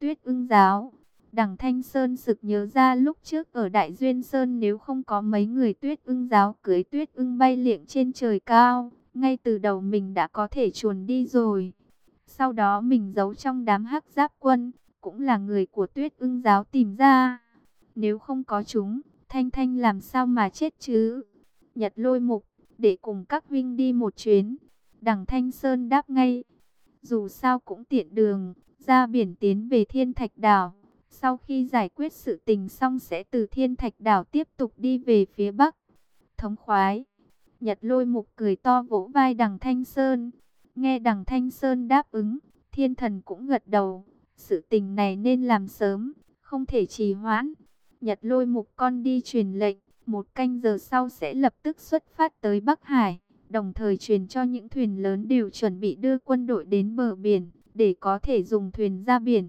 Tuyết Ưng giáo. Đằng Thanh Sơn sực nhớ ra lúc trước ở Đại Duyên Sơn, nếu không có mấy người Tuyết Ưng giáo cưới Tuyết Ưng bay liệng trên trời cao, ngay từ đầu mình đã có thể chuồn đi rồi. Sau đó mình giấu trong đám hắc giáp quân, cũng là người của Tuyết Ưng giáo tìm ra. Nếu không có chúng, Thanh Thanh làm sao mà chết chứ? Nhật Lôi Mục, để cùng các huynh đi một chuyến. Đằng Thanh Sơn đáp ngay. Dù sao cũng tiện đường, ra biển tiến về Thiên Thạch Đảo. Sau khi giải quyết sự tình xong sẽ từ Thiên Thạch Đảo tiếp tục đi về phía Bắc. Thống khoái. Nhật Lôi Mục cười to vỗ vai Đằng Thanh Sơn. Nghe Đằng Thanh Sơn đáp ứng, Thiên Thần cũng gật đầu. Sự tình này nên làm sớm, không thể trì hoãn. Nhật Lôi Mục con đi truyền lệnh, 1 canh giờ sau sẽ lập tức xuất phát tới Bắc Hải. Đồng thời truyền cho những thuyền lớn đều chuẩn bị đưa quân đội đến bờ biển, để có thể dùng thuyền ra biển.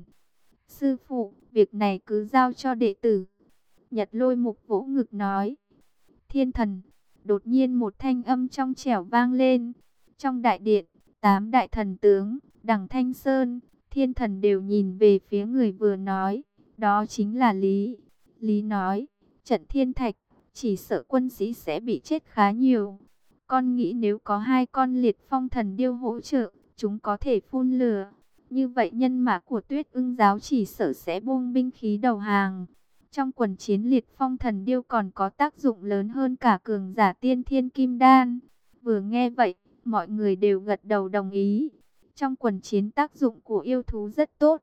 Sư phụ, việc này cứ giao cho đệ tử. Nhật Lôi Mục vỗ ngực nói. Thiên Thần, đột nhiên một thanh âm trong trẻo vang lên. Trong đại điện, 8 đại thần tướng, Đằng Thanh Sơn, Thiên Thần đều nhìn về phía người vừa nói. Đó chính là Lý. Lý nói, trận thiên thạch, chỉ sợ quân sĩ sẽ bị chết khá nhiều. Con nghĩ nếu có 2 con liệt phong thần điêu hỗ trợ, chúng có thể phun lửa. Như vậy nhân mã của Tuyết Ưng giáo chỉ sợ sẽ buông binh khí đầu hàng. Trong quần chiến liệt phong thần điêu còn có tác dụng lớn hơn cả cường giả tiên thiên kim đan. Vừa nghe vậy, mọi người đều gật đầu đồng ý. Trong quần chiến tác dụng của yêu thú rất tốt.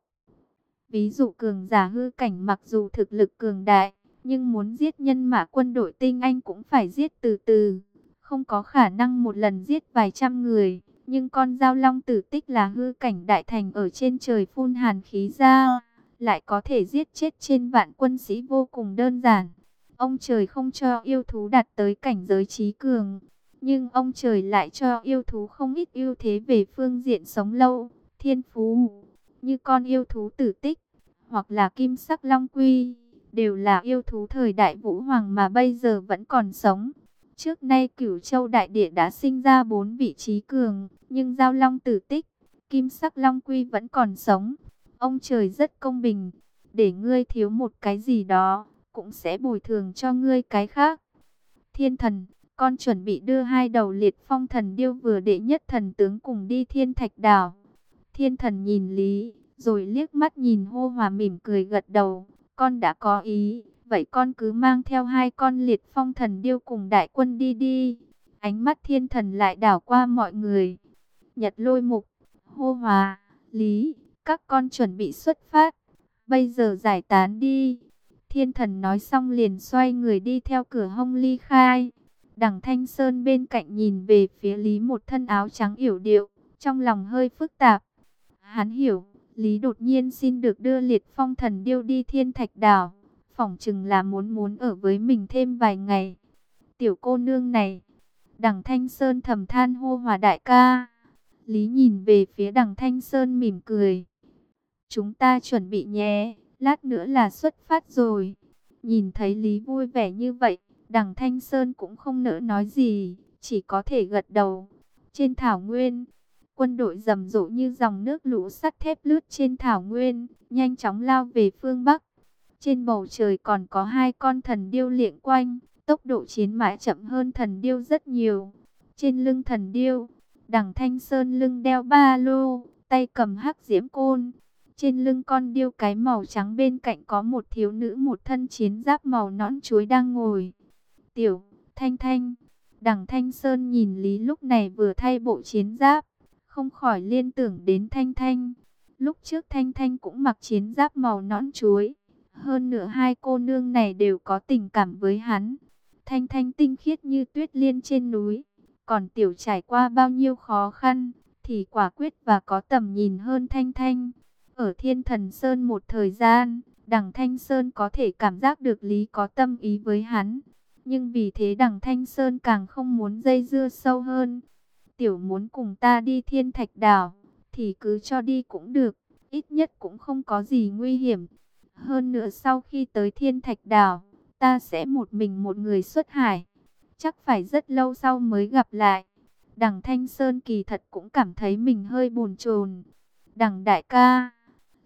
Ví dụ cường giả hư cảnh mặc dù thực lực cường đại, nhưng muốn giết nhân mã quân đội tinh anh cũng phải giết từ từ. Không có khả năng một lần giết vài trăm người. Nhưng con dao long tử tích là hư cảnh đại thành ở trên trời phun hàn khí ra, lại có thể giết chết trên vạn quân sĩ vô cùng đơn giản. Ông trời không cho yêu thú đạt tới cảnh giới trí cường, nhưng ông trời lại cho yêu thú không ít ưu thế về phương diện sống lâu, thiên phú. Như con yêu thú tử tích, hoặc là kim sắc long quy, đều là yêu thú thời đại Vũ Hoàng mà bây giờ vẫn còn sống. Trước nay Cửu Châu đại địa đã sinh ra 4 vị trí cường, nhưng Giao Long tử tích, Kim sắc Long Quy vẫn còn sống. Ông trời rất công bình, để ngươi thiếu một cái gì đó, cũng sẽ bồi thường cho ngươi cái khác. Thiên Thần, con chuẩn bị đưa 2 đầu liệt phong thần điêu vừa đệ nhất thần tướng cùng đi Thiên Thạch Đảo. Thiên Thần nhìn Lý, rồi liếc mắt nhìn Hô Hòa mỉm cười gật đầu, con đã có ý. Vậy con cứ mang theo 2 con liệt phong thần điêu cùng đại quân đi đi. Ánh mắt Thiên Thần lại đảo qua mọi người. Nhật Lôi Mục, Hô Hòa, Lý, các con chuẩn bị xuất phát. Bây giờ giải tán đi. Thiên Thần nói xong liền xoay người đi theo cửa hông ly khai. Đằng Thanh Sơn bên cạnh nhìn về phía Lý một thân áo trắng yểu điệu, trong lòng hơi phức tạp. Hắn hiểu, Lý đột nhiên xin được đưa liệt phong thần điêu đi Thiên Thạch Đảo. Phỏng chừng là muốn ở với mình thêm vài ngày. Tiểu cô nương này. Đằng Thanh Sơn thầm than Hô Hòa đại ca. Lý nhìn về phía Đằng Thanh Sơn mỉm cười. Chúng ta chuẩn bị nhé. Lát nữa là xuất phát rồi. Nhìn thấy Lý vui vẻ như vậy, Đằng Thanh Sơn cũng không nỡ nói gì, chỉ có thể gật đầu. Trên thảo nguyên, quân đội rầm rộ như dòng nước lũ sắt thép lướt trên thảo nguyên, nhanh chóng lao về phương Bắc. Trên bầu trời còn có 2 con thần điêu liệng quanh, tốc độ chiến mã chậm hơn thần điêu rất nhiều. Trên lưng thần điêu, Đằng Thanh Sơn lưng đeo ba lô, tay cầm hắc diễm côn. Trên lưng con điêu cái màu trắng bên cạnh có một thiếu nữ một thân chiến giáp màu nõn chuối đang ngồi. Tiểu, Thanh Thanh. Đằng Thanh Sơn nhìn Lý lúc này vừa thay bộ chiến giáp, không khỏi liên tưởng đến Thanh Thanh. Lúc trước Thanh Thanh cũng mặc chiến giáp màu nõn chuối. Hơn nữa 2 cô nương này đều có tình cảm với hắn. Thanh Thanh tinh khiết như tuyết liên trên núi. Còn Tiểu trải qua bao nhiêu khó khăn, thì quả quyết và có tầm nhìn hơn Thanh Thanh. Ở Thiên Thần Sơn một thời gian, Đằng Thanh Sơn có thể cảm giác được Lý có tâm ý với hắn. Nhưng vì thế Đằng Thanh Sơn càng không muốn dây dưa sâu hơn. Tiểu muốn cùng ta đi Thiên Thạch Đảo, thì cứ cho đi cũng được. Ít nhất cũng không có gì nguy hiểm. Hơn nữa sau khi tới Thiên Thạch Đảo, ta sẽ một mình một người xuất hải. Chắc phải rất lâu sau mới gặp lại. Đằng Thanh Sơn kỳ thật cũng cảm thấy mình hơi bồn chồn. Đằng đại ca.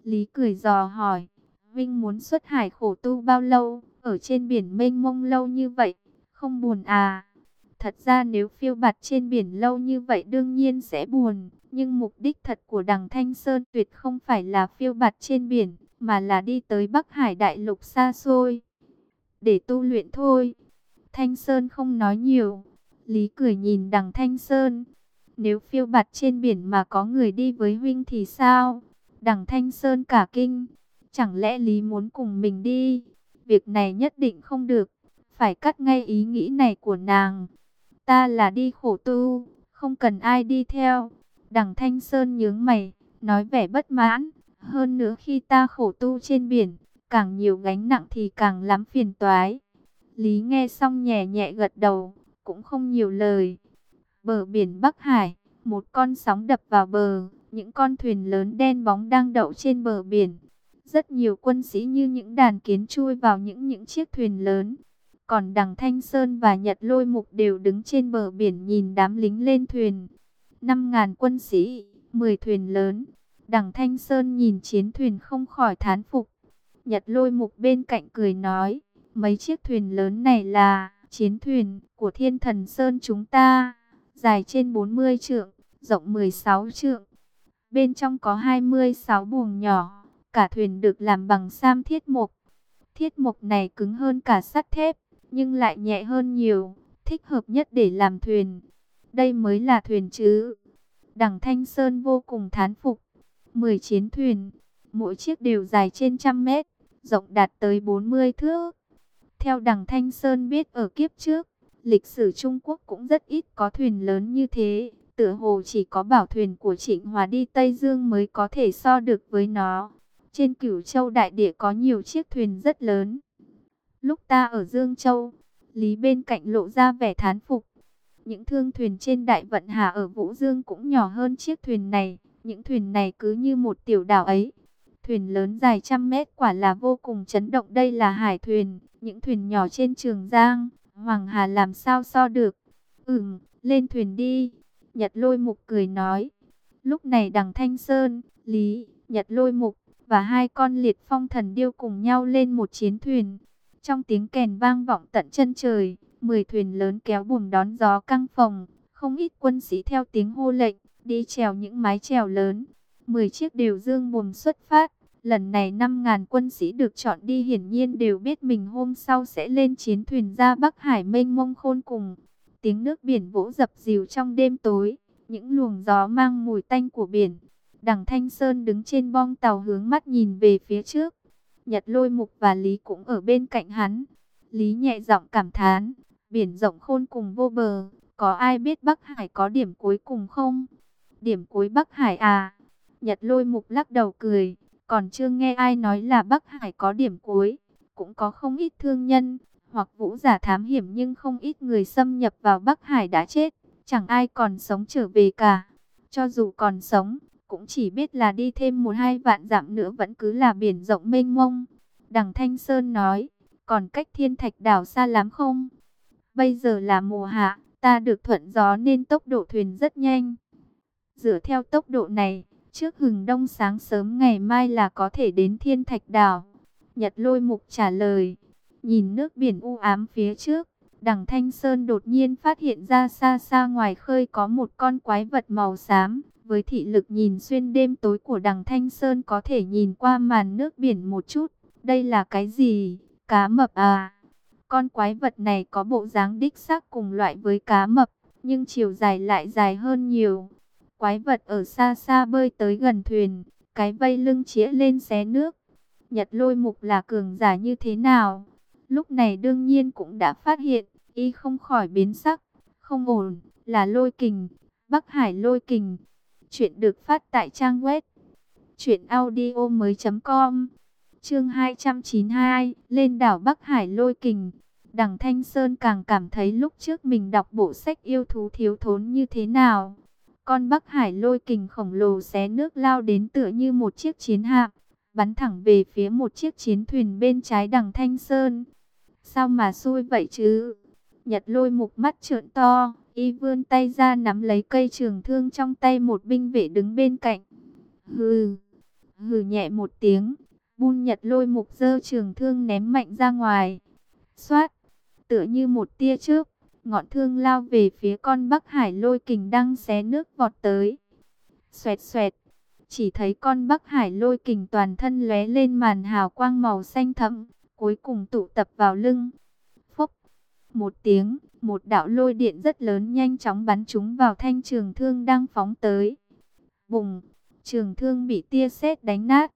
Lý cười dò hỏi, Vinh muốn xuất hải khổ tu bao lâu, ở trên biển mênh mông lâu như vậy, không buồn à? Thật ra nếu phiêu bạt trên biển lâu như vậy đương nhiên sẽ buồn, nhưng mục đích thật của Đằng Thanh Sơn tuyệt không phải là phiêu bạt trên biển, mà là đi tới Bắc Hải đại lục xa xôi, để tu luyện thôi. Thanh Sơn không nói nhiều, Lý cười nhìn Đằng Thanh Sơn, nếu phiêu bạt trên biển mà có người đi với huynh thì sao? Đằng Thanh Sơn cả kinh, chẳng lẽ Lý muốn cùng mình đi? Việc này nhất định không được, phải cắt ngay ý nghĩ này của nàng. Ta là đi khổ tu, không cần ai đi theo. Đằng Thanh Sơn nhướng mày, nói vẻ bất mãn. Hơn nữa khi ta khổ tu trên biển, càng nhiều gánh nặng thì càng lắm phiền toái. Lý nghe xong nhẹ nhẹ gật đầu, cũng không nhiều lời. Bờ biển Bắc Hải, một con sóng đập vào bờ, những con thuyền lớn đen bóng đang đậu trên bờ biển. Rất nhiều quân sĩ như những đàn kiến chui vào những chiếc thuyền lớn. Còn Đằng Thanh Sơn và Nhật Lôi Mục đều đứng trên bờ biển nhìn đám lính lên thuyền. 5.000 quân sĩ, 10 thuyền lớn. Đằng Thanh Sơn nhìn chiến thuyền không khỏi thán phục. Nhật Lôi Mục bên cạnh cười nói, mấy chiếc thuyền lớn này là chiến thuyền của Thiên Thần Sơn chúng ta, dài trên 40 trượng, rộng 16 trượng. Bên trong có 26 buồng nhỏ, cả thuyền được làm bằng sam thiết mộc. Thiết mộc này cứng hơn cả sắt thép, nhưng lại nhẹ hơn nhiều, thích hợp nhất để làm thuyền. Đây mới là thuyền chứ. Đằng Thanh Sơn vô cùng thán phục. 10 chiến thuyền, mỗi chiếc đều dài trên 100 mét, rộng đạt tới 40 thước. Theo Đằng Thanh Sơn biết ở kiếp trước, lịch sử Trung Quốc cũng rất ít có thuyền lớn như thế. Tựa hồ chỉ có bảo thuyền của Trịnh Hòa đi Tây Dương mới có thể so được với nó. Trên Cửu Châu đại địa có nhiều chiếc thuyền rất lớn. Lúc ta ở Dương Châu, Lý bên cạnh lộ ra vẻ thán phục. Những thương thuyền trên Đại Vận Hà ở Vũ Dương cũng nhỏ hơn chiếc thuyền này. Những thuyền này cứ như một tiểu đảo ấy. Thuyền lớn dài 100 mét quả là vô cùng chấn động. Đây là hải thuyền. Những thuyền nhỏ trên Trường Giang, Hoàng Hà làm sao so được. Lên thuyền đi. Nhật Lôi Mục cười nói. Lúc này Đằng Thanh Sơn, Lý, Nhật Lôi Mục và hai con liệt phong thần điêu cùng nhau lên một chiến thuyền. Trong tiếng kèn vang vọng tận chân trời, 10 thuyền lớn kéo buồm đón gió căng phồng. Không ít quân sĩ theo tiếng hô lệnh, đi chèo những mái chèo lớn. 10 chiếc đều dương buồm xuất phát. Lần này 5.000 quân sĩ được chọn đi hiển nhiên đều biết mình hôm sau sẽ lên chiến thuyền ra Bắc Hải mênh mông khôn cùng. Tiếng nước biển vỗ dập dìu trong đêm tối, những luồng gió mang mùi tanh của biển. Đằng Thanh Sơn đứng trên bong tàu hướng mắt nhìn về phía trước. Nhật Lôi Mục và Lý cũng ở bên cạnh hắn. Lý nhẹ giọng cảm thán, biển rộng khôn cùng vô bờ, có ai biết Bắc Hải có điểm cuối cùng không? Điểm cuối Bắc Hải à? Nhật Lôi Mục lắc đầu cười, còn chưa nghe ai nói là Bắc Hải có điểm cuối. Cũng có không ít thương nhân hoặc vũ giả thám hiểm, nhưng không ít người xâm nhập vào Bắc Hải đã chết, chẳng ai còn sống trở về cả. Cho dù còn sống, cũng chỉ biết là đi thêm 1-2 vạn dặm nữa vẫn cứ là biển rộng mênh mông. Đằng Thanh Sơn nói, còn cách Thiên Thạch đảo xa lắm không? Bây giờ là mùa hạ, ta được thuận gió nên tốc độ thuyền rất nhanh. Dựa theo tốc độ này, trước hừng đông sáng sớm ngày mai là có thể đến Thiên Thạch đảo. Nhật Lôi Mục trả lời. Nhìn nước biển u ám phía trước, Đằng Thanh Sơn đột nhiên phát hiện ra xa xa ngoài khơi có một con quái vật màu xám. Với thị lực nhìn xuyên đêm tối của Đằng Thanh Sơn có thể nhìn qua màn nước biển một chút. Đây là cái gì? Cá mập à? Con quái vật này có bộ dáng đích xác cùng loại với cá mập, nhưng chiều dài lại dài hơn nhiều. Quái vật ở xa xa bơi tới gần thuyền, cái vây lưng chĩa lên xé nước. Nhật Lôi Mục là cường giả như thế nào? Lúc này đương nhiên cũng đã phát hiện, y không khỏi biến sắc. Không ổn, là lôi kình, Bắc Hải lôi kình. Chuyện được phát tại trang web truyệnaudiomoi.com. Chương 292, lên đảo Bắc Hải lôi kình. Đằng Thanh Sơn càng cảm thấy lúc trước mình đọc bộ sách yêu thú thiếu thốn như thế nào. Con Bắc Hải lôi kình khổng lồ xé nước lao đến tựa như một chiếc chiến hạm, bắn thẳng về phía một chiếc chiến thuyền bên trái Đằng Thanh Sơn. Sao mà xui vậy chứ? Nhật Lôi Mục mắt trợn to, y vươn tay ra nắm lấy cây trường thương trong tay một binh vệ đứng bên cạnh. Hừ, Hừ nhẹ một tiếng, Bun Nhật Lôi Mục giơ trường thương ném mạnh ra ngoài. Xoát, tựa như một tia chớp, ngọn thương lao về phía con Bắc Hải Lôi Kình đang xé nước vọt tới. Xoẹt xoẹt, chỉ thấy con Bắc Hải Lôi Kình toàn thân lóe lên màn hào quang màu xanh thẫm, cuối cùng tụ tập vào lưng. Phốc, một tiếng, một đạo lôi điện rất lớn nhanh chóng bắn trúng vào thanh trường thương đang phóng tới. Bùng, trường thương bị tia sét đánh nát.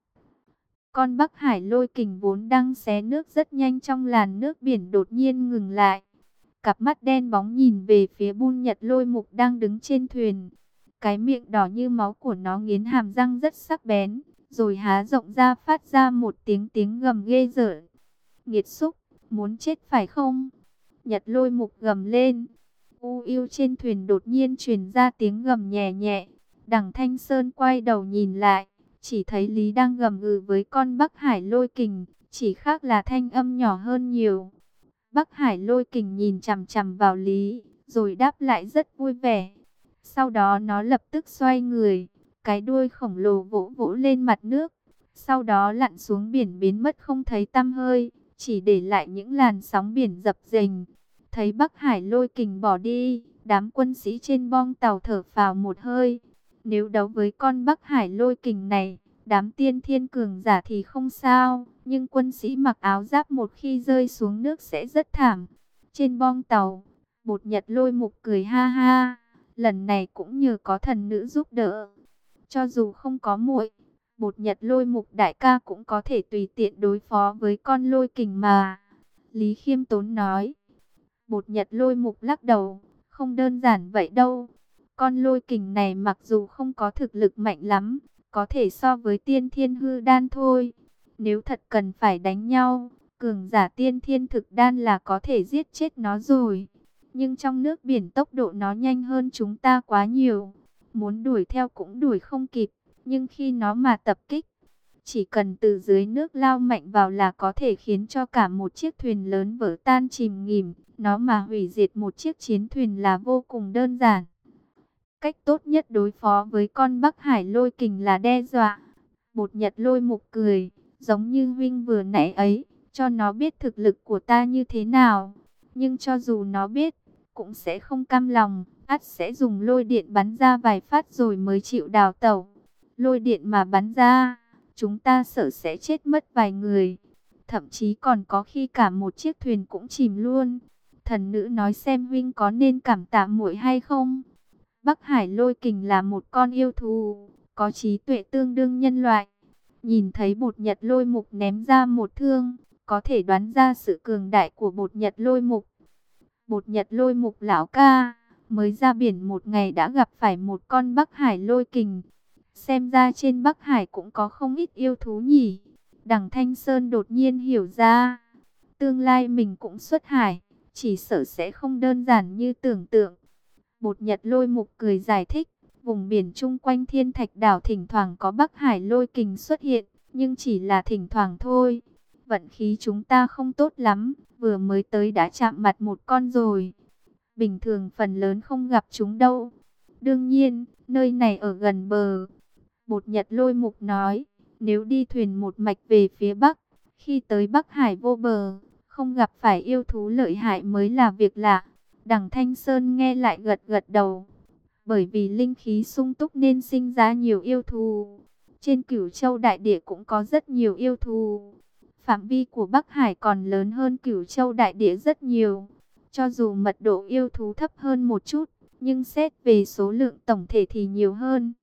Con Bắc Hải Lôi Kình vốn đang xé nước rất nhanh trong làn nước biển đột nhiên ngừng lại. Cặp mắt đen bóng nhìn về phía Bun Nhật Lôi Mục đang đứng trên thuyền. Cái miệng đỏ như máu của nó nghiến hàm răng rất sắc bén, rồi há rộng ra phát ra một tiếng gầm ghê rợn. Nghiệt xúc, muốn chết phải không? Nhật Lôi Mục gầm lên. U yêu trên thuyền đột nhiên truyền ra tiếng gầm nhẹ nhẹ. Đằng Thanh Sơn quay đầu nhìn lại, chỉ thấy Lý đang gầm gừ với con Bắc Hải Lôi Kình, chỉ khác là thanh âm nhỏ hơn nhiều. Bắc Hải Lôi Kình nhìn chằm chằm vào Lý, rồi đáp lại rất vui vẻ. Sau đó nó lập tức xoay người, cái đuôi khổng lồ vỗ vỗ lên mặt nước, sau đó lặn xuống biển biến mất không thấy tăm hơi, chỉ để lại những làn sóng biển dập dềnh. Thấy Bắc Hải Lôi Kình bỏ đi, đám quân sĩ trên bong tàu thở phào một hơi. Nếu đấu với con Bắc Hải Lôi Kình này, đám tiên thiên cường giả thì không sao, nhưng quân sĩ mặc áo giáp một khi rơi xuống nước sẽ rất thảm. Trên bong tàu, Bột Nhật Lôi Mục cười ha ha, lần này cũng nhờ có thần nữ giúp đỡ. Cho dù không có muội, Bột Nhật Lôi Mục đại ca cũng có thể tùy tiện đối phó với con Lôi Kình mà. Lý khiêm tốn nói. Bột Nhật Lôi Mục lắc đầu, không đơn giản vậy đâu. Con Lôi Kình này mặc dù không có thực lực mạnh lắm, có thể so với tiên thiên hư đan thôi. Nếu thật cần phải đánh nhau, cường giả tiên thiên thực đan là có thể giết chết nó rồi. Nhưng trong nước biển tốc độ nó nhanh hơn chúng ta quá nhiều. Muốn đuổi theo cũng đuổi không kịp, nhưng khi nó mà tập kích, chỉ cần từ dưới nước lao mạnh vào là có thể khiến cho cả một chiếc thuyền lớn vỡ tan chìm nghỉm. Nó mà hủy diệt một chiếc chiến thuyền là vô cùng đơn giản. Cách tốt nhất đối phó với con Bắc Hải Lôi Kình là đe dọa. Bột Nhật Lôi Mục cười, giống như huynh vừa nãy ấy, cho nó biết thực lực của ta như thế nào. Nhưng cho dù nó biết, cũng sẽ không cam lòng, ắt sẽ dùng lôi điện bắn ra vài phát rồi mới chịu đào tẩu. Lôi điện mà bắn ra, chúng ta sợ sẽ chết mất vài người. Thậm chí còn có khi cả một chiếc thuyền cũng chìm luôn. Thần nữ nói xem huynh có nên cảm tạ muội hay không? Bắc Hải Lôi Kình là một con yêu thú, có trí tuệ tương đương nhân loại. Nhìn thấy Bột Nhật Lôi Mục ném ra một thương, có thể đoán ra sự cường đại của Bột Nhật Lôi Mục. Bột Nhật Lôi Mục lão ca, mới ra biển một ngày đã gặp phải một con Bắc Hải Lôi Kình. Xem ra trên Bắc Hải cũng có không ít yêu thú nhỉ. Đằng Thanh Sơn đột nhiên hiểu ra, tương lai mình cũng xuất hải, chỉ sợ sẽ không đơn giản như tưởng tượng. Bột Nhật Lôi Mục cười giải thích, vùng biển chung quanh Thiên Thạch Đảo thỉnh thoảng có Bắc Hải Lôi Kình xuất hiện, nhưng chỉ là thỉnh thoảng thôi. Vận khí chúng ta không tốt lắm, vừa mới tới đã chạm mặt một con rồi. Bình thường phần lớn không gặp chúng đâu. Đương nhiên, nơi này ở gần bờ. Bột Nhật Lôi Mục nói, nếu đi thuyền một mạch về phía Bắc, khi tới Bắc Hải vô bờ, không gặp phải yêu thú lợi hại mới là việc lạ. Đằng Thanh Sơn nghe lại gật gật đầu. Bởi vì linh khí sung túc nên sinh ra nhiều yêu thú. Trên Cửu Châu đại địa cũng có rất nhiều yêu thú. Phạm vi của Bắc Hải còn lớn hơn Cửu Châu đại địa rất nhiều. Cho dù mật độ yêu thú thấp hơn một chút, nhưng xét về số lượng tổng thể thì nhiều hơn.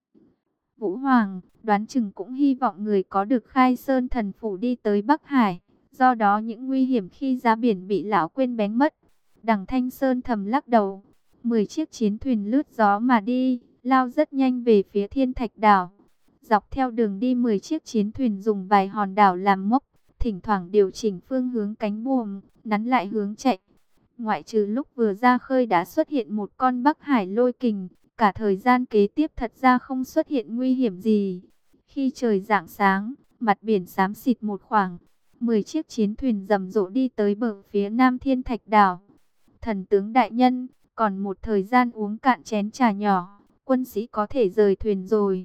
Vũ Hoàng, đoán chừng cũng hy vọng người có được Khai Sơn thần phủ đi tới Bắc Hải. Do đó những nguy hiểm khi ra biển bị lão quên bén mất. Đằng Thanh Sơn thầm lắc đầu. 10 chiếc chiến thuyền lướt gió mà đi, lao rất nhanh về phía Thiên Thạch Đảo. Dọc theo đường đi 10 chiếc chiến thuyền dùng vài hòn đảo làm mốc, thỉnh thoảng điều chỉnh phương hướng cánh buồm, nắn lại hướng chạy. Ngoại trừ lúc vừa ra khơi đã xuất hiện một con Bắc Hải Lôi Kình, cả thời gian kế tiếp thật ra không xuất hiện nguy hiểm gì. Khi trời rạng sáng, mặt biển xám xịt một khoảng, 10 chiếc chiến thuyền rầm rộ đi tới bờ phía nam Thiên Thạch Đảo. Thần tướng đại nhân, còn một thời gian uống cạn chén trà nhỏ, quân sĩ có thể rời thuyền rồi.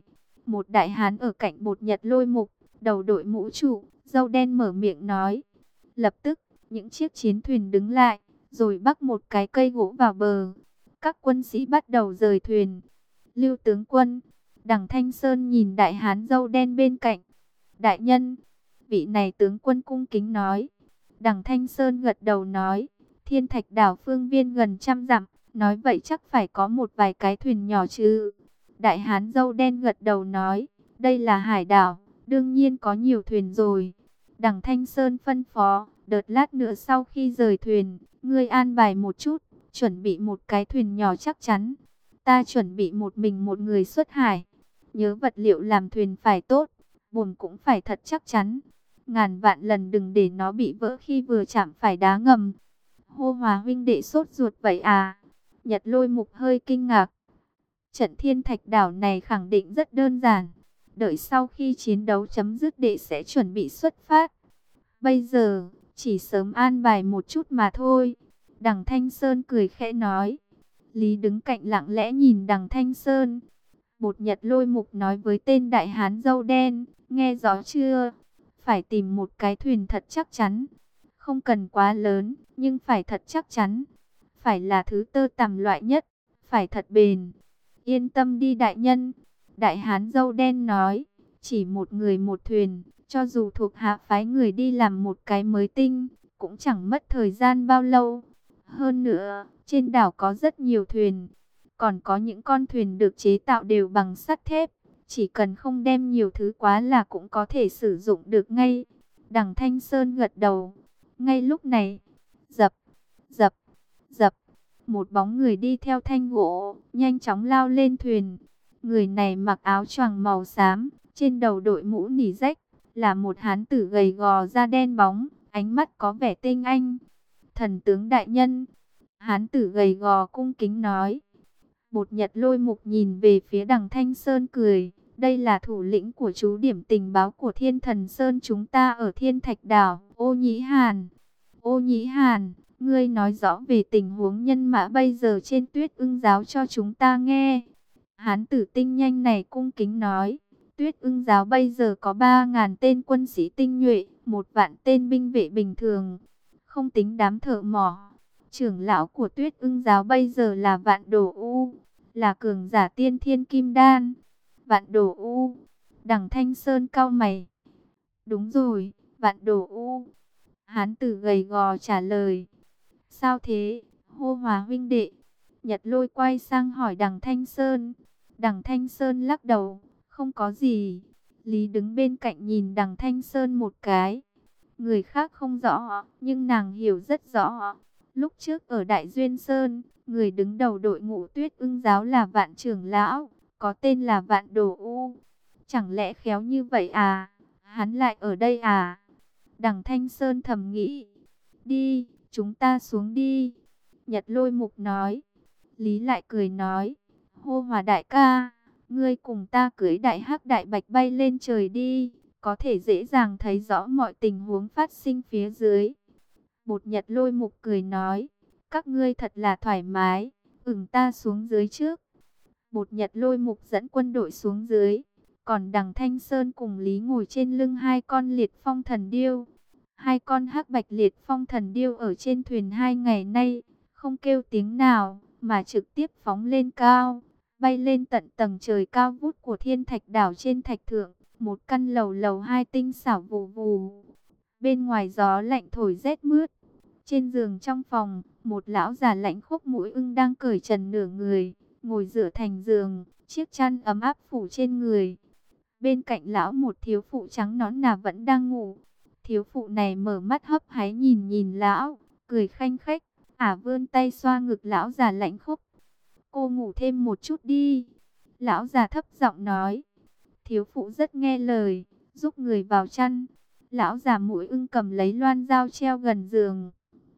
Một đại hán ở cạnh Bột Nhật Lôi Mục, đầu đội mũ trụ, râu đen mở miệng nói. Lập tức, những chiếc chiến thuyền đứng lại, rồi bắc một cái cây gỗ vào bờ. Các quân sĩ bắt đầu rời thuyền. Lưu tướng quân, Đằng Thanh Sơn nhìn đại hán râu đen bên cạnh. Đại nhân, vị này tướng quân cung kính nói. Đằng Thanh Sơn gật đầu nói, Thiên Thạch đảo phương viên gần 100 dặm, nói vậy chắc phải có một vài cái thuyền nhỏ chứ. Đại hán râu đen gật đầu nói, đây là hải đảo, đương nhiên có nhiều thuyền rồi. Đằng Thanh Sơn phân phó, đợt lát nữa sau khi rời thuyền, ngươi an bài một chút, chuẩn bị một cái thuyền nhỏ chắc chắn. Ta chuẩn bị một mình một người xuất hải. Nhớ vật liệu làm thuyền phải tốt, buồm cũng phải thật chắc chắn. Ngàn vạn lần đừng để nó bị vỡ khi vừa chạm phải đá ngầm. Hô Hòa huynh đệ sốt ruột vậy à? Nhật Lôi Mục hơi kinh ngạc. Trận Thiên Thạch đảo này khẳng định rất đơn giản. Đợi sau khi chiến đấu chấm dứt đệ sẽ chuẩn bị xuất phát. Bây giờ, chỉ sớm an bài một chút mà thôi. Đằng Thanh Sơn cười khẽ nói. Lý đứng cạnh lặng lẽ nhìn Đằng Thanh Sơn. Bột Nhật Lôi Mục nói với tên đại hán râu đen, nghe rõ chưa? Phải tìm một cái thuyền thật chắc chắn. Không cần quá lớn, nhưng phải thật chắc chắn. Phải là thứ tơ tằm loại nhất, phải thật bền. Yên tâm đi đại nhân. Đại hán râu đen nói, chỉ một người một thuyền, cho dù thuộc hạ phái người đi làm một cái mới tinh, cũng chẳng mất thời gian bao lâu. Hơn nữa, trên đảo có rất nhiều thuyền, còn có những con thuyền được chế tạo đều bằng sắt thép, chỉ cần không đem nhiều thứ quá là cũng có thể sử dụng được ngay. Đằng Thanh Sơn gật đầu. Ngay lúc này, dập, dập, dập, một bóng người đi theo thanh gỗ, nhanh chóng lao lên thuyền. Người này mặc áo choàng màu xám, trên đầu đội mũ nỉ rách, là một hán tử gầy gò da đen bóng, ánh mắt có vẻ tinh anh. Thần tướng đại nhân, hán tử gầy gò cung kính nói. Bột Nhật Lôi Mục nhìn về phía Đằng Thanh Sơn cười. Đây là thủ lĩnh của chú điểm tình báo của Thiên Thần Sơn chúng ta ở Thiên Thạch Đảo, Ô Nhĩ Hàn. Ô Nhĩ Hàn, ngươi nói rõ về tình huống nhân mã bây giờ trên Tuyết Ưng giáo cho chúng ta nghe. Hán tử tinh nhanh này cung kính nói. Tuyết Ưng giáo bây giờ có 3.000 tên quân sĩ tinh nhuệ, 1.000 tên binh vệ bình thường, không tính đám thợ mỏ. Trưởng lão của Tuyết Ưng giáo bây giờ là Vạn Đồ U, là cường giả tiên thiên kim đan. Vạn Đồ U. Đằng Thanh Sơn cau mày. Đúng rồi, Vạn Đồ U. Hán tử gầy gò trả lời. Sao thế, Hô Hòa huynh đệ? Nhật Lôi quay sang hỏi Đằng Thanh Sơn. Đằng Thanh Sơn lắc đầu, không có gì. Lý đứng bên cạnh nhìn Đằng Thanh Sơn một cái. Người khác không rõ, nhưng nàng hiểu rất rõ. Lúc trước ở Đại Duyên Sơn, người đứng đầu đội ngũ Tuyết Ưng giáo là Vạn trưởng lão, có tên là Vạn Đồ U. Chẳng lẽ khéo như vậy à? Hắn lại ở đây à? Đằng Thanh Sơn thầm nghĩ. Đi, chúng ta xuống đi. Nhật Lôi Mục nói. Lý lại cười nói. Hô Hòa đại ca, ngươi cùng ta cưỡi đại hắc đại bạch bay lên trời đi. Có thể dễ dàng thấy rõ mọi tình huống phát sinh phía dưới. Bột Nhật Lôi Mục cười nói. Các ngươi thật là thoải mái. Ta xuống dưới trước. Bột Nhật Lôi Mục dẫn quân đội xuống dưới. Còn Đằng Thanh Sơn cùng Lý ngồi trên lưng hai con liệt phong thần điêu. Hai con hắc bạch liệt phong thần điêu ở trên thuyền 2 ngày nay, không kêu tiếng nào, mà trực tiếp phóng lên cao, bay lên tận tầng trời cao vút của Thiên Thạch đảo trên thạch thượng. Một căn lầu lầu hai tinh xảo vù vù. Bên ngoài gió lạnh thổi rét mướt. Trên giường trong phòng, một lão già lạnh khốc mũi ưng đang cởi trần nửa người, ngồi dựa thành giường, chiếc chăn ấm áp phủ trên người. Bên cạnh lão một thiếu phụ trắng nõn nà vẫn đang ngủ. Thiếu phụ này mở mắt hấp háy nhìn nhìn lão, cười khanh khách, vươn tay xoa ngực lão già lạnh khốc. Cô ngủ thêm một chút đi. Lão già thấp giọng nói. Thiếu phụ rất nghe lời, giúp người vào chăn. Lão già mũi ưng cầm lấy loan dao treo gần giường.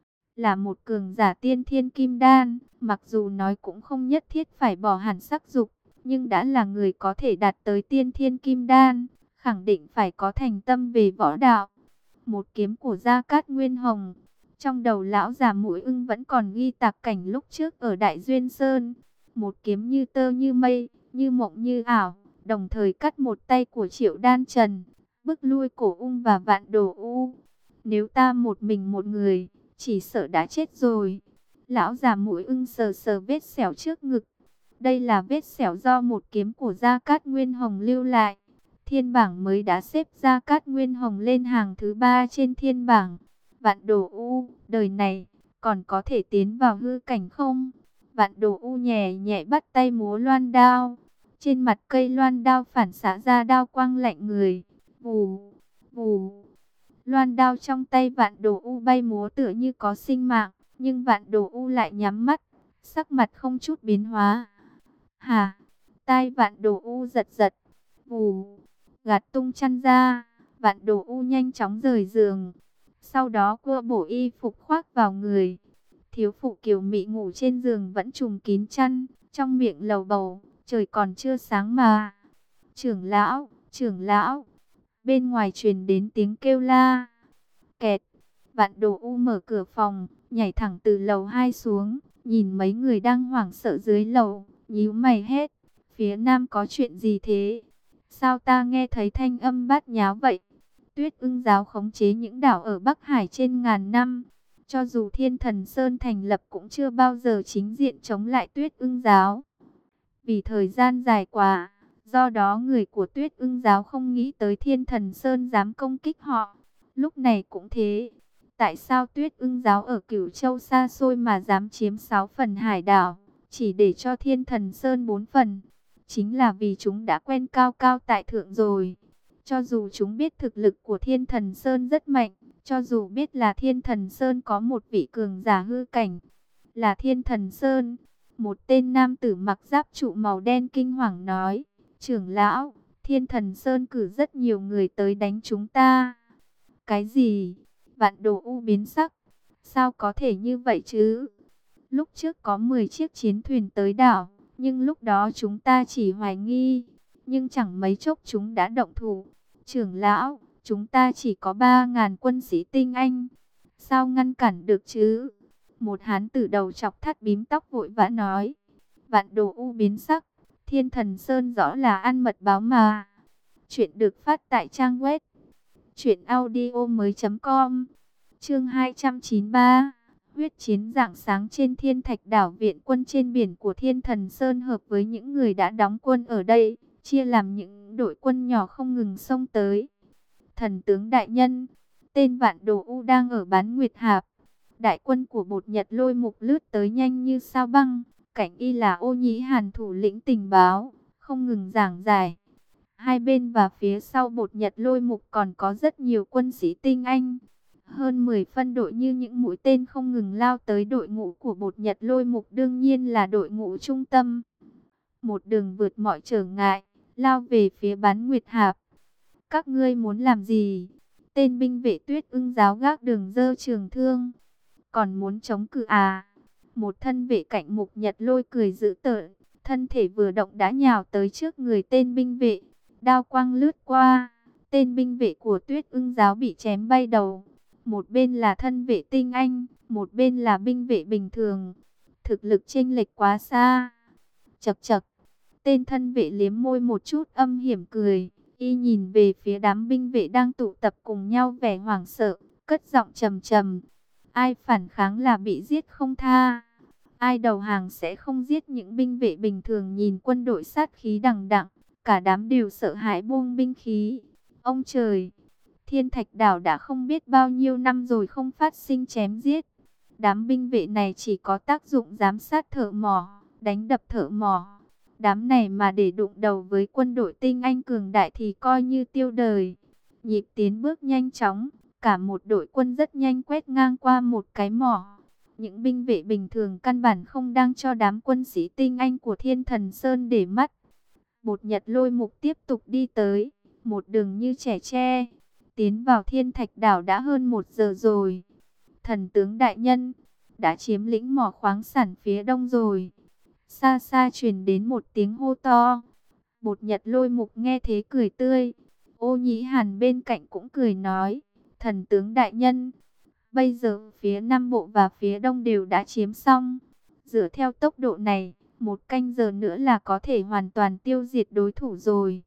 Là một cường giả tiên thiên kim đan, mặc dù nói cũng không nhất thiết phải bỏ hẳn sắc dục, nhưng đã là người có thể đạt tới tiên thiên kim đan, khẳng định phải có thành tâm về võ đạo. Một kiếm của Gia Cát Nguyên Hồng. Trong đầu lão già mũi ưng vẫn còn ghi tạc cảnh lúc trước ở Đại Duyên Sơn. Một kiếm như tơ như mây, như mộng như ảo, đồng thời cắt một tay của Triệu Đan Trần, bức lui Cổ Ung và Vạn Đồ U. Nếu ta một mình một người, chỉ sợ đã chết rồi. Lão già Mũi Ưng sờ sờ vết sẹo trước ngực. Đây là vết sẹo do một kiếm của Gia Cát Nguyên Hồng lưu lại. Thiên bảng mới đã xếp Gia Cát Nguyên Hồng lên hàng thứ 3 trên thiên bảng. Vạn Đồ U, đời này còn có thể tiến vào hư cảnh không? Vạn Đồ U nhẹ nhẹ bắt tay múa loan đao. Trên mặt cây loan đao phản xạ ra đao quang lạnh người. Vù, vù. Loan đao trong tay Vạn Đồ U bay múa tựa như có sinh mạng, nhưng Vạn Đồ U lại nhắm mắt, sắc mặt không chút biến hóa. Hà, tai Vạn Đồ U giật giật, vù, gạt tung chăn ra, Vạn Đồ U nhanh chóng rời giường. Sau đó cua bổ y phục khoác vào người. Thiếu phụ Kiều Mị ngủ trên giường vẫn trùm kín chăn, trong miệng lầu bầu, trời còn chưa sáng mà. Trưởng lão, trưởng lão. Bên ngoài truyền đến tiếng kêu la. Kẹt. Vạn Đồ U mở cửa phòng, nhảy thẳng từ lầu 2 xuống, nhìn mấy người đang hoảng sợ dưới lầu, nhíu mày hét. Phía nam có chuyện gì thế? Sao ta nghe thấy thanh âm bát nháo vậy? Tuyết Ưng giáo khống chế những đảo ở Bắc Hải trên ngàn năm. Cho dù Thiên Thần Sơn thành lập cũng chưa bao giờ chính diện chống lại Tuyết Ưng giáo. Vì thời gian dài quá, do đó người của Tuyết Ưng giáo không nghĩ tới Thiên Thần Sơn dám công kích họ. Lúc này cũng thế. Tại sao Tuyết Ưng giáo ở Cửu Châu xa xôi mà dám chiếm 6 phần hải đảo, chỉ để cho Thiên Thần Sơn 4 phần? Chính là vì chúng đã quen cao cao tại thượng rồi. Cho dù chúng biết thực lực của Thiên Thần Sơn rất mạnh, cho dù biết là Thiên Thần Sơn có một vị cường giả hư cảnh, là Thiên Thần Sơn. Một tên nam tử mặc giáp trụ màu đen kinh hoàng nói, trưởng lão, Thiên Thần Sơn cử rất nhiều người tới đánh chúng ta. Cái gì? Vạn Đồ U biến sắc. Sao có thể như vậy chứ? Lúc trước có 10 chiếc chiến thuyền tới đảo, nhưng lúc đó chúng ta chỉ hoài nghi. Nhưng chẳng mấy chốc chúng đã động thủ. Trưởng lão, chúng ta chỉ có 3.000 quân sĩ tinh anh. Sao ngăn cản được chứ? Một hán tử đầu chọc thắt bím tóc vội vã nói. Vạn Đồ U biến sắc. Thiên Thần Sơn rõ là ăn mật báo mà. Chuyện được phát tại trang web truyệnaudiomoi.com. Chương 293. Huyết chiến rạng sáng trên Thiên Thạch đảo. Viện quân trên biển của Thiên Thần Sơn hợp với những người đã đóng quân ở đây, chia làm những đội quân nhỏ không ngừng xông tới. Thần tướng đại nhân, tên Vạn Đồ U đang ở Bán Nguyệt Hạp. Đại quân của Bột Nhật Lôi Mục lướt tới nhanh như sao băng. Cảnh y là Ô Nhĩ Hàn thủ lĩnh tình báo, không ngừng giảng giải. Hai bên và phía sau Bột Nhật Lôi Mục còn có rất nhiều quân sĩ tinh anh. Hơn 10 phân đội như những mũi tên không ngừng lao tới đội ngũ của Bột Nhật Lôi Mục, đương nhiên là đội ngũ trung tâm. Một đường vượt mọi trở ngại, lao về phía Bán Nguyệt Hạp. Các ngươi muốn làm gì? Tên binh vệ Tuyết Ưng giáo gác đường giơ trường thương. Còn muốn chống cự à? Một thân vệ cạnh Mục Nhật Lôi cười dữ tợn, thân thể vừa động đã nhào tới trước người tên binh vệ. Đao quang lướt qua, tên binh vệ của Tuyết Ưng giáo bị chém bay đầu. Một bên là thân vệ tinh anh, một bên là binh vệ bình thường. Thực lực chênh lệch quá xa. Chậc chậc, tên thân vệ liếm môi một chút âm hiểm cười. Y nhìn về phía đám binh vệ đang tụ tập cùng nhau vẻ hoảng sợ, cất giọng trầm trầm. Ai phản kháng là bị giết không tha. Ai đầu hàng sẽ không giết. Những binh vệ bình thường nhìn quân đội sát khí đằng đẵng, cả đám đều sợ hãi buông binh khí. Ông trời! Thiên Thạch đảo đã không biết bao nhiêu năm rồi không phát sinh chém giết. Đám binh vệ này chỉ có tác dụng giám sát thợ mỏ, đánh đập thợ mỏ. Đám này mà để đụng đầu với quân đội tinh anh cường đại thì coi như tiêu đời. Nhịp tiến bước nhanh chóng, cả một đội quân rất nhanh quét ngang qua một cái mỏ. Những binh vệ bình thường căn bản không đang cho đám quân sĩ tinh anh của Thiên Thần Sơn để mắt. Bột Nhật Lôi Mục tiếp tục đi tới, một đường như trẻ tre. Tiến vào Thiên Thạch đảo đã hơn 1 giờ rồi. Thần tướng đại nhân, đã chiếm lĩnh mỏ khoáng sản phía đông rồi. Xa xa truyền đến một tiếng hô to. Bột Nhật Lôi Mục nghe thế cười tươi. Ô Nhĩ Hàn bên cạnh cũng cười nói, thần tướng đại nhân, bây giờ phía Nam Bộ và phía Đông đều đã chiếm xong. Dựa theo tốc độ này, 1 canh giờ nữa là có thể hoàn toàn tiêu diệt đối thủ rồi.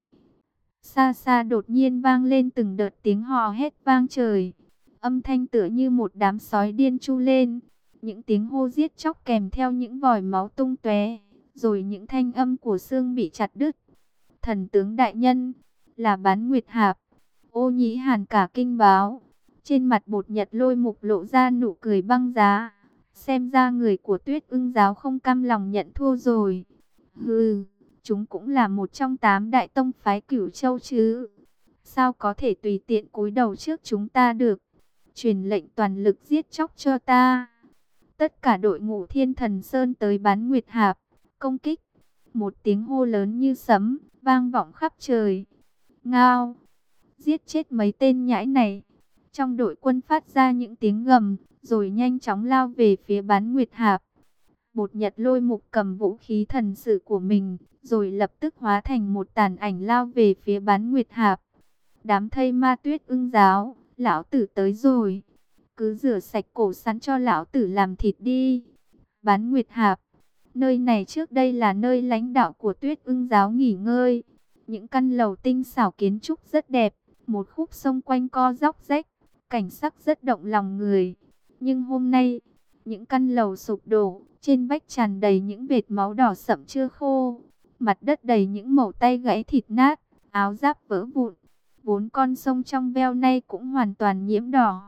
Xa xa đột nhiên vang lên từng đợt tiếng hò hét vang trời. Âm thanh tựa như một đám sói điên tru lên. Những tiếng hô giết chóc kèm theo những vòi máu tung tóe, rồi những thanh âm của xương bị chặt đứt. Thần tướng đại nhân, là Bán Nguyệt Hạp. Ô Nhĩ Hàn cả kinh báo. Trên mặt Bột Nhật Lôi Mục lộ ra nụ cười băng giá. Xem ra người của Tuyết Ưng giáo không cam lòng nhận thua rồi. Hừ, chúng cũng là một trong 8 đại tông phái Cửu Châu chứ. Sao có thể tùy tiện cúi đầu trước chúng ta được? Truyền lệnh toàn lực giết chóc cho ta. Tất cả đội ngũ Thiên Thần Sơn tới Bán Nguyệt Hạp, công kích. Một tiếng hô lớn như sấm, vang vọng khắp trời. Ngao, giết chết mấy tên nhãi này. Trong đội quân phát ra những tiếng gầm, rồi nhanh chóng lao về phía Bán Nguyệt Hạp. Bột Nhật Lôi Mục cầm vũ khí thần sử của mình, rồi lập tức hóa thành một tàn ảnh lao về phía Bán Nguyệt Hạp. Đám thây ma Tuyết Ưng giáo, lão tử tới rồi. Cứ rửa sạch cổ sẵn cho lão tử làm thịt đi. Bán Nguyệt Hạp, nơi này trước đây là nơi lãnh đạo của Tuyết Ưng giáo nghỉ ngơi. Những căn lầu tinh xảo kiến trúc rất đẹp, một khúc sông quanh co dốc rách, cảnh sắc rất động lòng người. Nhưng hôm nay, những căn lầu sụp đổ, trên vách tràn đầy những vệt máu đỏ sậm chưa khô. Mặt đất đầy những mẩu tay gãy thịt nát, áo giáp vỡ vụn. 4 con sông trong veo nay cũng hoàn toàn nhiễm đỏ.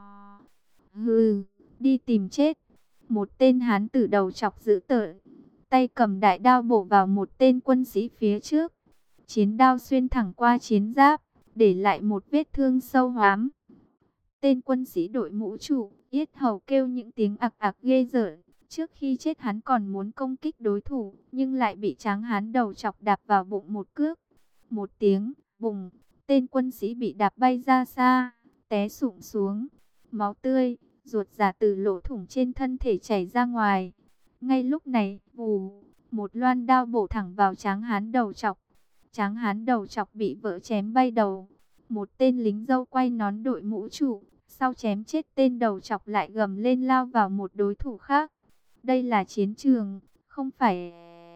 Hừ, đi tìm chết. Một tên hán tử đầu chọc dữ tợn, tay cầm đại đao bổ vào một tên quân sĩ phía trước. Chiến đao xuyên thẳng qua chiến giáp, để lại một vết thương sâu hoắm. Tên quân sĩ đội mũ trụ, yết hầu kêu những tiếng ạc ạc ghê rợn. Trước khi chết hắn còn muốn công kích đối thủ, nhưng lại bị tráng hán đầu chọc đạp vào bụng một cước. Một tiếng, bùng, tên quân sĩ bị đạp bay ra xa, té sụp xuống. Máu tươi, ruột già từ lỗ thủng trên thân thể chảy ra ngoài. Ngay lúc này, vù, một loan đao bổ thẳng vào tráng hán đầu chọc. Tráng hán đầu chọc bị vỡ chém bay đầu. Một tên lính dâu quay nón đội mũ trụ, sau chém chết tên đầu chọc lại gầm lên lao vào một đối thủ khác. Đây là chiến trường, không phải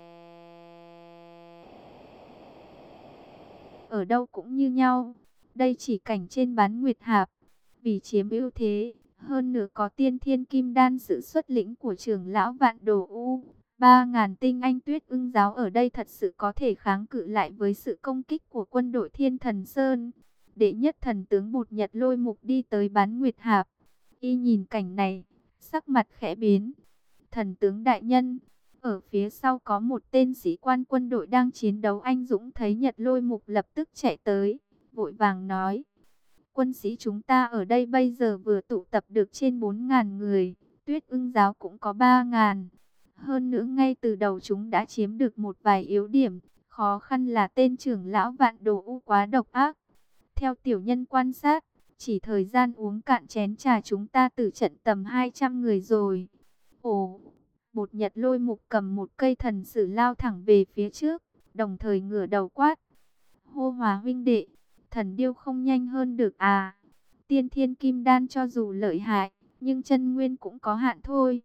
ở đâu cũng như nhau. Đây chỉ cảnh trên Bán Nguyệt Hạp. Vì chiếm ưu thế, hơn nữa có Tiên Thiên Kim Đan sự xuất lĩnh của trưởng lão Vạn Đồ U. 3.000 tinh anh Tuyết Ưng giáo ở đây thật sự có thể kháng cự lại với sự công kích của quân đội Thiên Thần Sơn. Đệ nhất thần tướng Bột Nhật Lôi Mục đi tới Bán Nguyệt Hạp. Y nhìn cảnh này, sắc mặt khẽ biến. Thần tướng đại nhân, ở phía sau có một tên sĩ quan quân đội đang chiến đấu anh dũng, thấy Nhật Lôi Mục lập tức chạy tới, vội vàng nói. Quân sĩ chúng ta ở đây bây giờ vừa tụ tập được trên 4.000 người, Tuyết Ưng giáo cũng có 3.000. Hơn nữa ngay từ đầu chúng đã chiếm được một vài yếu điểm, khó khăn là tên trưởng lão Vạn Đồ U quá độc ác. Theo tiểu nhân quan sát, chỉ thời gian uống cạn chén trà chúng ta tử trận tầm 200 người rồi. Ồ, Bột Nhật Lôi Mục cầm một cây thần sử lao thẳng về phía trước, đồng thời ngửa đầu quát. Hô Hòa huynh đệ, thần điêu không nhanh hơn được à? Tiên Thiên Kim Đan cho dù lợi hại, nhưng chân nguyên cũng có hạn thôi.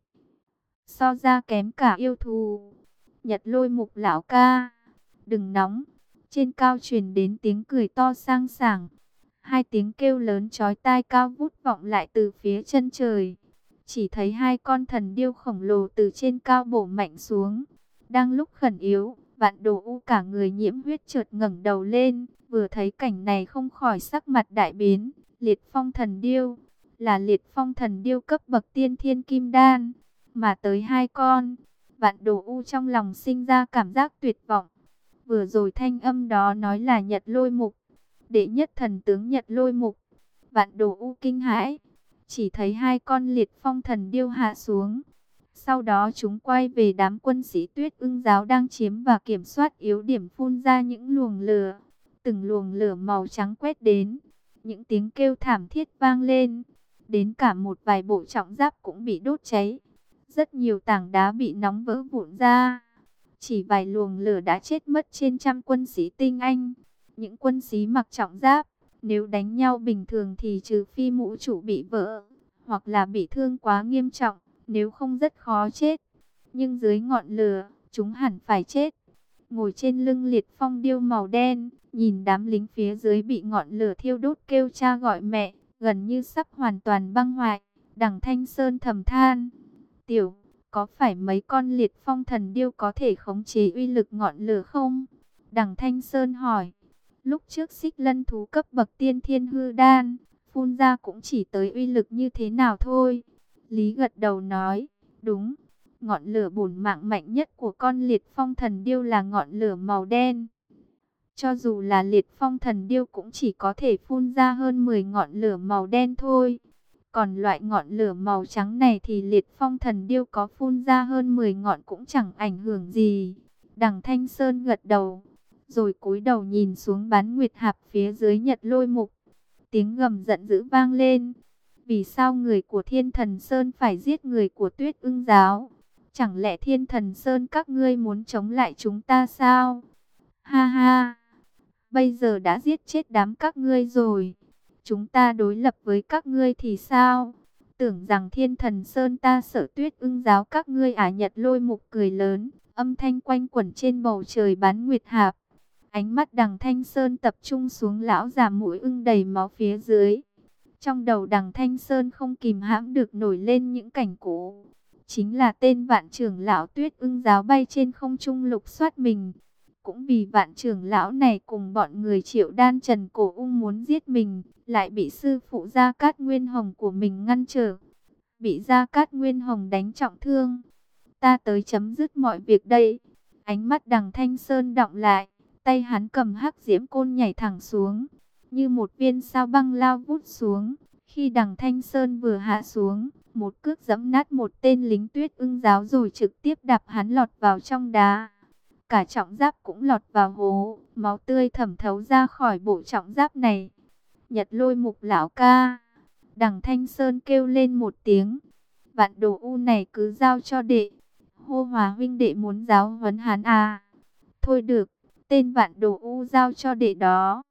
So ra kém cả yêu thù. Nhật Lôi Mục lão ca, đừng nóng. Trên cao truyền đến tiếng cười to sang sảng. 2 tiếng kêu lớn chói tai cao vút vọng lại từ phía chân trời. Chỉ thấy 2 con thần điêu khổng lồ từ trên cao bổ mạnh xuống. Đang lúc khẩn yếu, Vạn Đồ U cả người nhiễm huyết chợt ngẩng đầu lên, vừa thấy cảnh này không khỏi sắc mặt đại biến. Liệt Phong thần điêu, là Liệt Phong thần điêu cấp bậc Tiên Thiên Kim Đan, mà tới 2 con. Vạn Đồ U trong lòng sinh ra cảm giác tuyệt vọng. Vừa rồi thanh âm đó nói là Nhật Lôi Mục, đệ nhất thần tướng Nhật Lôi Mục. Vạn Đồ U kinh hãi, chỉ thấy 2 con Liệt Phong thần điêu hạ xuống. Sau đó chúng quay về đám quân sĩ Tuyết Ưng giáo đang chiếm và kiểm soát yếu điểm, phun ra những luồng lửa. Từng luồng lửa màu trắng quét đến, những tiếng kêu thảm thiết vang lên. Đến cả một vài bộ trọng giáp cũng bị đốt cháy. Rất nhiều tảng đá bị nóng vỡ vụn ra. Chỉ vài luồng lửa đã chết mất trên trăm quân sĩ tinh anh. Những quân sĩ mặc trọng giáp, nếu đánh nhau bình thường thì trừ phi mũ chủ bị vỡ, hoặc là bị thương quá nghiêm trọng, nếu không rất khó chết. Nhưng dưới ngọn lửa, chúng hẳn phải chết. Ngồi trên lưng liệt phong điêu màu đen, nhìn đám lính phía dưới bị ngọn lửa thiêu đốt kêu cha gọi mẹ, gần như sắp hoàn toàn băng hoại. Đằng Thanh Sơn thầm than, tiểu, có phải mấy con liệt phong thần điêu có thể khống chế uy lực ngọn lửa không? Đằng Thanh Sơn hỏi, lúc trước xích lân thú cấp bậc tiên thiên hư đan, phun ra cũng chỉ tới uy lực như thế nào thôi. Lý gật đầu nói, đúng, ngọn lửa bổn mạng mạnh nhất của con liệt phong thần điêu là ngọn lửa màu đen. Cho dù là liệt phong thần điêu cũng chỉ có thể phun ra hơn 10 ngọn lửa màu đen thôi. Còn loại ngọn lửa màu trắng này thì liệt phong thần điêu có phun ra hơn 10 ngọn cũng chẳng ảnh hưởng gì. Đằng Thanh Sơn gật đầu, rồi cúi đầu nhìn xuống bán nguyệt hạp phía dưới Nhật Lôi Mục. Tiếng gầm giận dữ vang lên. Vì sao người của Thiên Thần Sơn phải giết người của Tuyết Ưng Giáo? Chẳng lẽ Thiên Thần Sơn các ngươi muốn chống lại chúng ta sao? Ha ha! Bây giờ đã giết chết đám các ngươi rồi. Chúng ta đối lập với các ngươi thì sao? Tưởng rằng Thiên Thần Sơn ta sợ Tuyết Ưng Giáo các ngươi à? Nhật Lôi Mục cười lớn, âm thanh quanh quẩn trên bầu trời bán nguyệt hạp. Ánh mắt Đằng Thanh Sơn tập trung xuống lão già mũi ưng đầy máu phía dưới. Trong đầu Đằng Thanh Sơn không kìm hãm được nổi lên những cảnh cũ. Chính là tên vạn trưởng lão Tuyết Ưng Giáo bay trên không trung lục soát mình. Cũng vì vạn trưởng lão này cùng bọn người Triệu Đan Trần Cổ Ung muốn giết mình, lại bị sư phụ Gia Cát Nguyên Hồng của mình ngăn trở. Bị Gia Cát Nguyên Hồng đánh trọng thương. Ta tới chấm dứt mọi việc đây. Ánh mắt Đằng Thanh Sơn đọng lại, tay hắn cầm hắc diễm côn nhảy thẳng xuống, như một viên sao băng lao vút xuống. Khi Đằng Thanh Sơn vừa hạ xuống, một cước giẫm nát một tên lính Tuyết Ưng Giáo rồi trực tiếp đạp hắn lọt vào trong đá. Cả trọng giáp cũng lọt vào hố, máu tươi thẩm thấu ra khỏi bộ trọng giáp này. Nhật Lôi Mục lão ca, Đằng Thanh Sơn kêu lên một tiếng. Vạn Đồ U này cứ giao cho đệ. Hô Hòa huynh đệ muốn giáo huấn hắn à? Thôi được, tên Vạn Đồ U giao cho đệ đó.